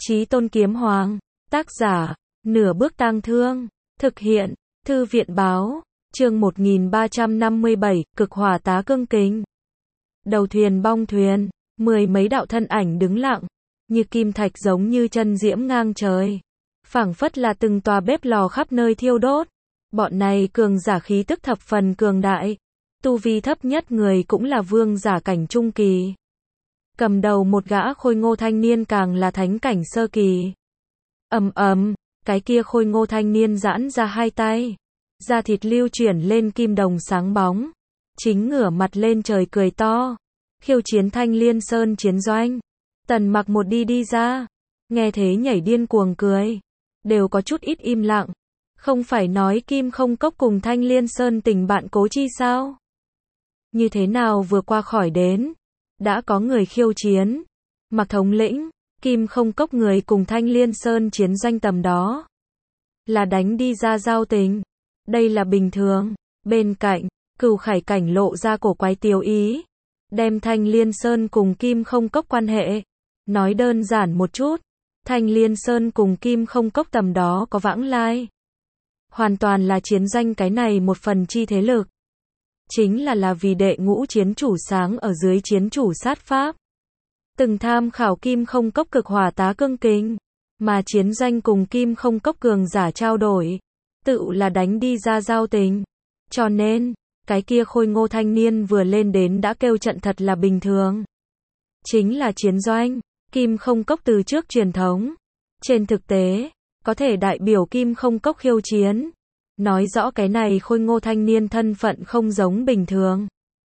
Chí Tôn Kiếm Hoàng, tác giả, Nửa Bước Tang Thương, thực hiện, Thư viện báo, chương 1357, Cực Hỏa Tá Cương Kính. Đầu thuyền bong thuyền, mười mấy đạo thân ảnh đứng lặng, như kim thạch giống như chân diễm ngang trời. Phảng phất là từng tòa bếp lò khắp nơi thiêu đốt. Bọn này cường giả khí tức thập phần cường đại. Tu vi thấp nhất người cũng là vương giả cảnh trung kỳ. Cầm đầu một gã khôi ngô thanh niên càng là thánh cảnh sơ kỳ. Cái kia khôi ngô thanh niên giãn ra hai tay. Da thịt lưu chuyển lên kim đồng sáng bóng. Chính ngửa mặt lên trời cười to. Khiêu chiến Thanh Liên Sơn chiến doanh. Tần Mặc một đi ra. Nghe thế nhảy điên cuồng cười. Đều có chút ít im lặng. Không phải nói Kim Không Cốc cùng Thanh Liên Sơn tình bạn cố chi sao? Như thế nào vừa qua khỏi đến? Đã có người khiêu chiến. Mặc thống lĩnh, Kim Không Cốc người cùng Thanh Liên Sơn chiến doanh tầm đó. Là đánh đi ra giao tình. Đây là bình thường. Bên cạnh, Cửu Khải Cảnh lộ ra cổ quái tiêu ý. Đem Thanh Liên Sơn cùng Kim Không Cốc quan hệ. Nói đơn giản một chút. Thanh Liên Sơn cùng Kim Không Cốc tầm đó có vãng lai. Hoàn toàn là chiến doanh cái này một phần chi thế lực. Chính là vì đệ ngũ chiến chủ sáng ở dưới chiến chủ sát pháp. Từng tham khảo Kim Không Cốc cực hỏa tá cương kính. Mà chiến doanh cùng Kim Không Cốc cường giả trao đổi. Tự là đánh đi ra giao tình. Cho nên, cái kia khôi ngô thanh niên vừa lên đến đã kêu trận thật là bình thường. Chính là chiến doanh, Kim Không Cốc từ trước truyền thống. Trên thực tế, có thể đại biểu Kim Không Cốc khiêu chiến. Nói rõ cái này khôi ngô thanh niên thân phận không giống bình thường.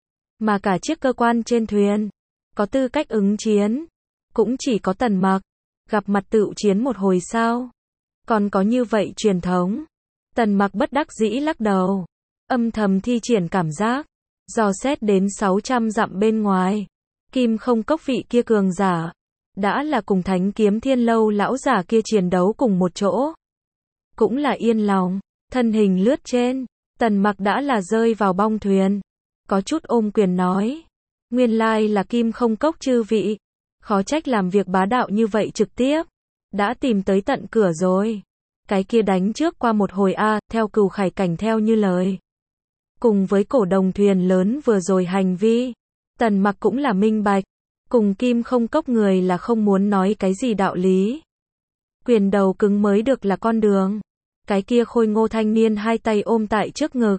Mà cả chiếc cơ quan trên thuyền, có tư cách ứng chiến. Cũng chỉ có Tần Mặc. Gặp mặt tựu chiến một hồi sao. Còn có như vậy truyền thống. Tần Mặc bất đắc dĩ lắc đầu. Âm thầm thi triển cảm giác. Dò xét đến 600 dặm bên ngoài. Kim Không Cốc vị kia cường giả. Đã là cùng Thánh Kiếm Thiên Lâu lão giả kia chiến đấu cùng một chỗ. Cũng là yên lòng. Thân hình lướt trên. Tần Mặc đã là rơi vào bong thuyền. Có chút ôm quyền nói. Nguyên lai là Kim Không Cốc chư vị. Khó trách làm việc bá đạo như vậy trực tiếp. Đã tìm tới tận cửa rồi. Cái kia đánh trước qua một hồi theo Cửu Khải Cảnh theo như lời. Cùng với cổ đồng thuyền lớn vừa rồi hành vi. Tần Mặc cũng là minh bạch. Cùng Kim Không Cốc người là không muốn nói cái gì đạo lý. Quyền đầu cứng mới được là con đường. Cái kia khôi ngô thanh niên hai tay ôm tại trước ngực.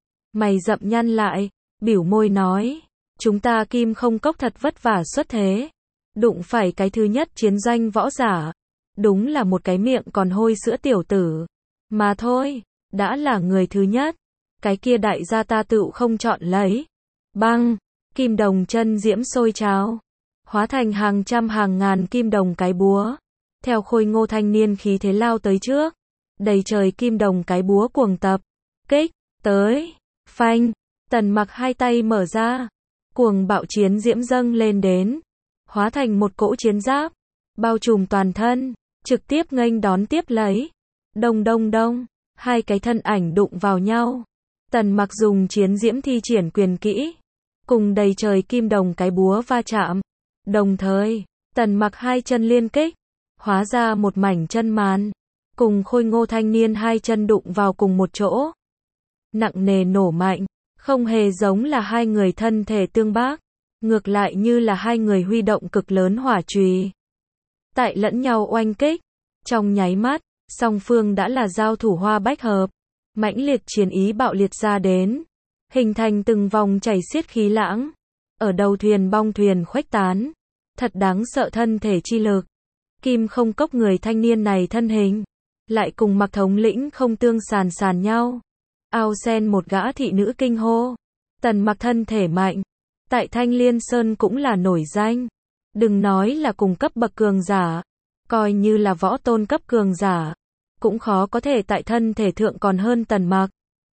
Mày rậm nhăn lại, biểu môi nói. Chúng ta Kim Không Cốc thật vất vả xuất thế. Đụng phải cái thứ nhất chiến doanh võ giả. Đúng là một cái miệng còn hôi sữa tiểu tử. Mà thôi, đã là người thứ nhất. Cái kia đại gia ta tựu không chọn lấy. Băng, kim đồng chân diễm sôi trào. Hóa thành hàng trăm hàng ngàn kim đồng cái búa. Theo khôi ngô thanh niên khí thế lao tới trước. Đầy trời kim đồng cái búa cuồng tập. Kích, tới, phanh. Tần Mặc hai tay mở ra. Cuồng bạo chiến diễm dâng lên đến. Hóa thành một cỗ chiến giáp. Bao trùm toàn thân. Trực tiếp nghênh đón tiếp lấy. Đông đông đông. Hai cái thân ảnh đụng vào nhau. Tần Mặc dùng chiến diễm thi triển quyền kỹ. Cùng đầy trời kim đồng cái búa va chạm. Đồng thời, Tần Mặc hai chân liên kích. Hóa ra một mảnh chân màn. Cùng khôi ngô thanh niên hai chân đụng vào cùng một chỗ. Nặng nề nổ mạnh. Không hề giống là hai người thân thể tương bác. Ngược lại như là hai người huy động cực lớn hỏa chùy. Tại lẫn nhau oanh kích. Trong nháy mắt, song phương đã là giao thủ hoa bách hợp. Mãnh liệt chiến ý bạo liệt ra đến. Hình thành từng vòng chảy xiết khí lãng. Ở đầu thuyền bong thuyền khuếch tán. Thật đáng sợ thân thể chi lực. Kim Không Cốc người thanh niên này thân hình. Lại cùng Mặc thống lĩnh không tương sàn nhau. Ao sen một gã thị nữ kinh hô. Tần Mặc thân thể mạnh. Tại Thanh Liên Sơn cũng là nổi danh. Đừng nói là cùng cấp bậc cường giả. Coi như là võ tôn cấp cường giả. Cũng khó có thể tại thân thể thượng còn hơn Tần Mặc.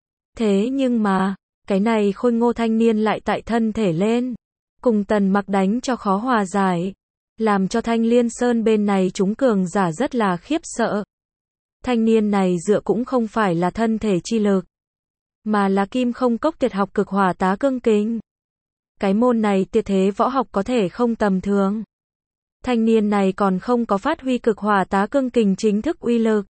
Thế nhưng mà, cái này khôi ngô thanh niên lại tại thân thể lên. Cùng Tần Mặc đánh cho khó hòa giải. Làm cho Thanh Liên Sơn bên này chúng cường giả rất là khiếp sợ. Thanh niên này dựa cũng không phải là thân thể chi lực. Mà là Kim Không Cốc tuyệt học cực hỏa tá cương kính. Cái môn này tuyệt thế võ học có thể không tầm thường. thanh niên này còn không có phát huy cực hỏa tá cương kình chính thức uy lực.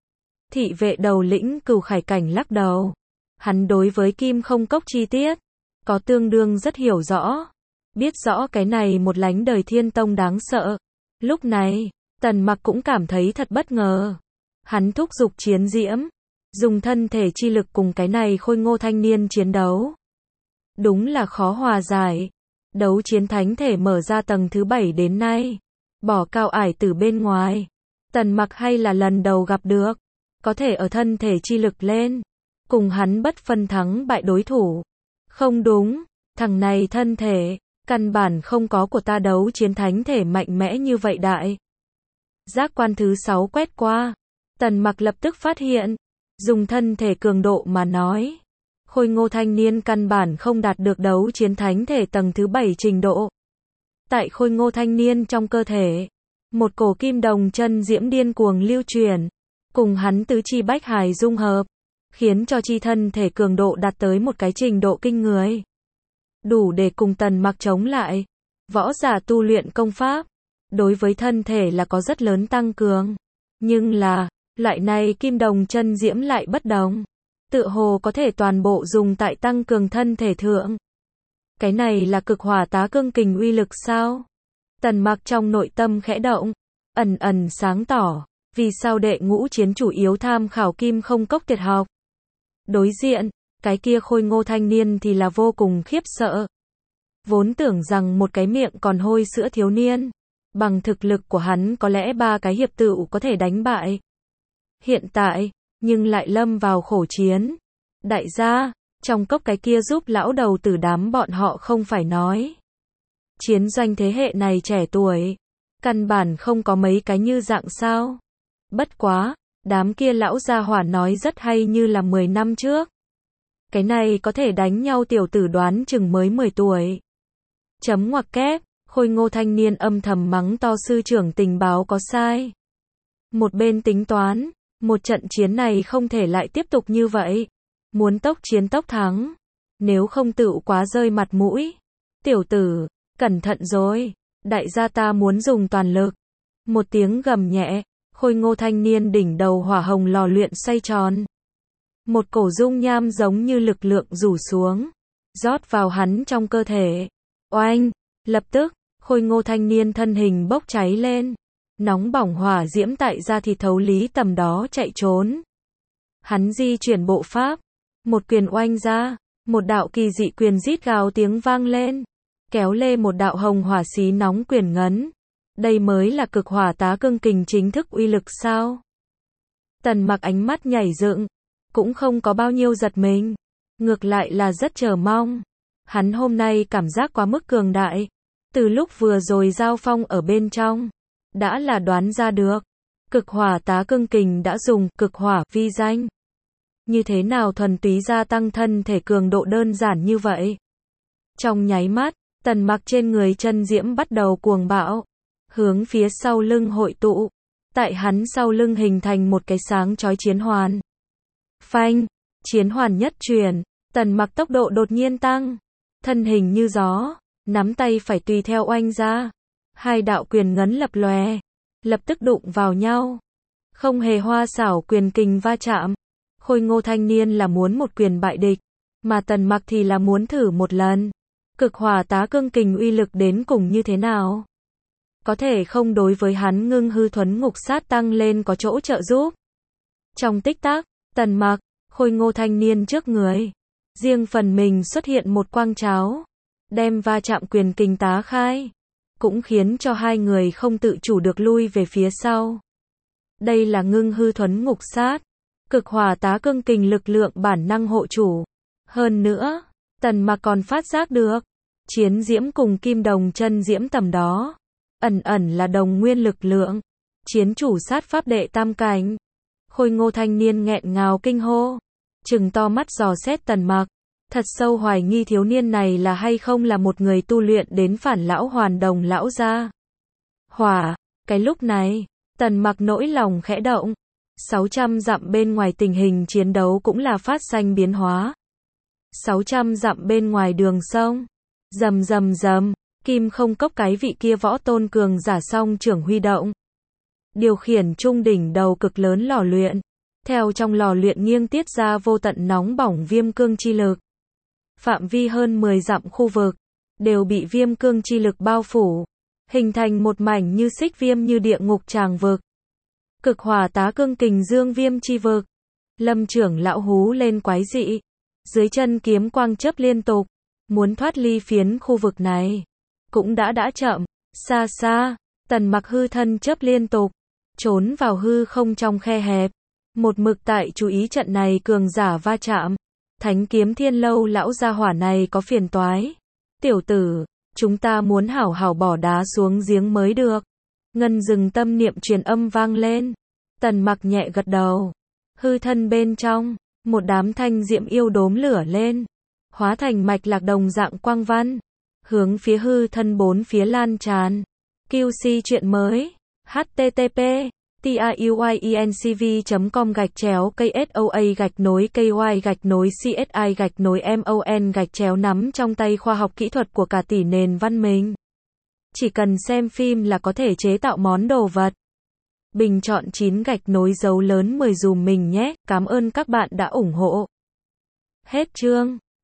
Thị vệ đầu lĩnh Cửu Khải Cảnh lắc đầu. Hắn đối với kim không cốc chi tiết, có tương đương rất hiểu rõ. Biết rõ cái này một lánh đời thiên tông đáng sợ. Lúc này, Tần Mặc cũng cảm thấy thật bất ngờ. Hắn thúc giục chiến diễm, dùng thân thể chi lực cùng cái này khôi ngô thanh niên chiến đấu. Đúng là khó hòa giải. Đấu chiến thánh thể mở ra tầng thứ 7 đến nay. Bỏ cao ải từ bên ngoài. Tần Mặc hay là lần đầu gặp được. Có thể ở thân thể chi lực lên. Cùng hắn bất phân thắng bại đối thủ. Không đúng, thằng này thân thể, căn bản không có của ta đấu chiến thánh thể mạnh mẽ như vậy đại. Giác quan thứ 6 quét qua. Tần Mặc lập tức phát hiện. Dùng thân thể cường độ mà nói. Khôi ngô thanh niên căn bản không đạt được đấu chiến thánh thể tầng thứ 7 trình độ. Tại khôi ngô thanh niên trong cơ thể. Một cổ kim đồng chân diễm điên cuồng lưu truyền. Cùng hắn tứ chi bách hài dung hợp. Khiến cho chi thân thể cường độ đạt tới một cái trình độ kinh người. Đủ để cùng Tần Mặc chống lại. Võ giả tu luyện công pháp. Đối với thân thể là có rất lớn tăng cường. Nhưng là, loại này kim đồng chân diễm lại bất đồng. Tựa hồ có thể toàn bộ dùng tại tăng cường thân thể thượng. Cái này là cực hỏa tá cương kình uy lực sao? Tần Mặc trong nội tâm khẽ động. Ẩn ẩn sáng tỏ. Vì sao đệ ngũ chiến chủ yếu tham khảo kim không cốc tuyệt học? Đối diện, cái kia khôi ngô thanh niên thì là vô cùng khiếp sợ. Vốn tưởng rằng một cái miệng còn hôi sữa thiếu niên. Bằng thực lực của hắn có lẽ 3 cái hiệp tựu có thể đánh bại. Hiện tại, nhưng lại lâm vào khổ chiến. Đại gia, trong cốc cái kia giúp lão đầu tử đám bọn họ không phải nói. Chiến doanh thế hệ này trẻ tuổi. Căn bản không có mấy cái như dạng sao. Bất quá, đám kia lão gia hỏa nói rất hay như là 10 năm trước. Cái này có thể đánh nhau tiểu tử đoán chừng mới 10 tuổi. Chấm ngoặc kép, khôi ngô thanh niên âm thầm mắng to sư trưởng tình báo có sai. Một bên tính toán, một trận chiến này không thể lại tiếp tục như vậy. Muốn tốc chiến tốc thắng. Nếu không tựu quá rơi mặt mũi. Tiểu tử, cẩn thận rồi. Đại gia ta muốn dùng toàn lực. Một tiếng gầm nhẹ. Khôi ngô thanh niên đỉnh đầu hỏa hồng lò luyện xoay tròn. Một cổ dung nham giống như lực lượng rủ xuống. Rót vào hắn trong cơ thể. Oanh! Lập tức, khôi ngô thanh niên thân hình bốc cháy lên. Nóng bỏng hỏa diễm tại da thịt thấu lý tầm đó chạy trốn. Hắn di chuyển bộ pháp. Một quyền oanh ra. Một đạo kỳ dị quyền rít gào tiếng vang lên. Kéo lê một đạo hồng hỏa xí nóng quyền ngấn. Đây mới là cực hỏa tá cương kình chính thức uy lực sao? Tần Mặc ánh mắt nhảy dựng. Cũng không có bao nhiêu giật mình. Ngược lại là rất chờ mong. Hắn hôm nay cảm giác quá mức cường đại. Từ lúc vừa rồi giao phong ở bên trong. Đã là đoán ra được. Cực hỏa tá cương kình đã dùng cực hỏa vi danh. Như thế nào thuần túy gia tăng thân thể cường độ đơn giản như vậy? Trong nháy mắt, Tần Mặc trên người chân diễm bắt đầu cuồng bạo. Hướng phía sau lưng hội tụ. Tại hắn sau lưng hình thành một cái sáng chói chiến hoàn. Phanh, chiến hoàn nhất truyền. Tần Mặc tốc độ đột nhiên tăng. Thân hình như gió. Nắm tay phải tùy theo oanh ra. Hai đạo quyền ngấn lập lòe. Lập tức đụng vào nhau. Không hề hoa xảo quyền kình va chạm. Khôi ngô thanh niên là muốn một quyền bại địch. Mà Tần Mặc thì là muốn thử một lần. Cực hỏa tá cương kình uy lực đến cùng như thế nào? Có thể không đối với hắn ngưng hư thuấn ngục sát tăng lên có chỗ trợ giúp. Trong tích tắc, Tần Mặc, khôi ngô thanh niên trước người. Riêng phần mình xuất hiện một quang cháo. Đem va chạm quyền kình tá khai. Cũng khiến cho hai người không tự chủ được lui về phía sau. Đây là ngưng hư thuấn ngục sát. Cực hỏa tá cương kình lực lượng bản năng hộ chủ. Hơn nữa, Tần Mặc còn phát giác được. Chiến diễm cùng kim đồng chân diễm tầm đó. Ẩn ẩn là đồng nguyên lực lượng. Chiến chủ sát pháp đệ tam cảnh. Khôi ngô thanh niên nghẹn ngào kinh hô. Trừng to mắt dò xét Tần Mặc. Thật sâu hoài nghi thiếu niên này là hay không là một người tu luyện đến phản lão hoàn đồng lão gia. Hỏa, cái lúc này, Tần Mặc nỗi lòng khẽ động. 600 dặm bên ngoài tình hình chiến đấu cũng là phát sinh biến hóa. 600 dặm bên ngoài đường sông. Rầm rầm rầm, Kim không cốc cái vị kia võ tôn cường giả song trưởng huy động. Điều khiển trung đỉnh đầu cực lớn lò luyện. Theo trong lò luyện nghiêng tiết ra vô tận nóng bỏng viêm cương chi lực. Phạm vi hơn 10 dặm khu vực, đều bị viêm cương chi lực bao phủ. Hình thành một mảnh như xích viêm như địa ngục tràng vực. Cực hỏa tá cương kình dương viêm chi vực. Lâm trưởng lão hú lên quái dị. Dưới chân kiếm quang chớp liên tục. Muốn thoát ly phiến khu vực này. Cũng đã chậm. Xa xa, Tần Mặc hư thân chớp liên tục. Trốn vào hư không trong khe hẹp. Một mực tại chú ý trận này cường giả va chạm. Thánh kiếm thiên lâu lão gia hỏa này có phiền toái. Tiểu tử, chúng ta muốn hảo hảo bỏ đá xuống giếng mới được. Ngân dừng tâm niệm truyền âm vang lên. Tần Mặc nhẹ gật đầu. Hư thân bên trong, một đám thanh diệm yêu đốm lửa lên. Hóa thành mạch lạc đồng dạng quang văn. Hướng phía hư thân bốn phía lan tràn. QC chuyện mới. http tiuyencv.com/KSOA-KY-CSI-MON nắm trong tay khoa học kỹ thuật của cả tỷ nền văn minh. Chỉ cần xem phim là có thể chế tạo món đồ vật. Bình chọn 9 gạch nối dấu lớn 10 dùm mình nhé. Cảm ơn các bạn đã ủng hộ. Hết chương.